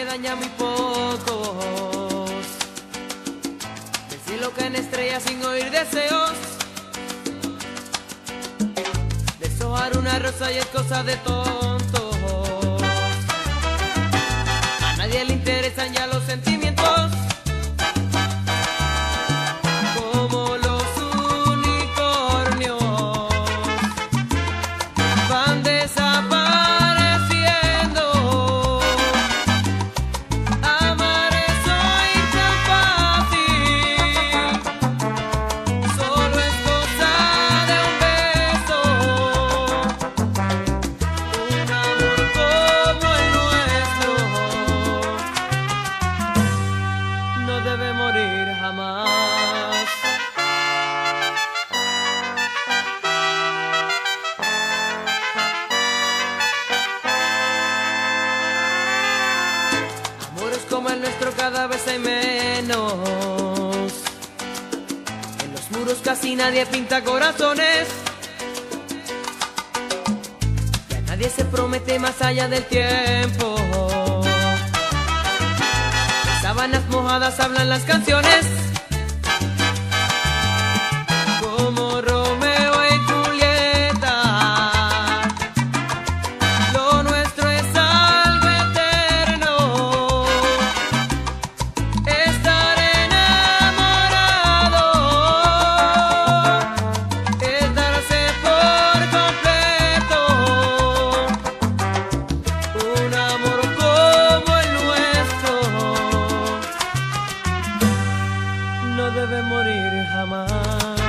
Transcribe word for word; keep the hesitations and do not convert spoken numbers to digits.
quedan ya muy pocos. Del cielo caen estrellas sin oír deseos. Deshojar una rosa y es cosa de tontos. A nadie le interesan ya los sentimientos. Como los unicornios van desapareciendo. Amar es hoy tan fácil, solo es cosa de un beso. Un amor como el nuestro no debe morir jamás. Amores como el nuestro cada vez hay menos. En los muros casi nadie pinta corazones. Ya nadie se promete más allá del tiempo. Las sábanas mojadas hablan las canciones. Como Romeo y Julieta, lo nuestro es algo eterno. Estar enamorado es darse por completo. Un amor como el nuestro no debe morir jamás.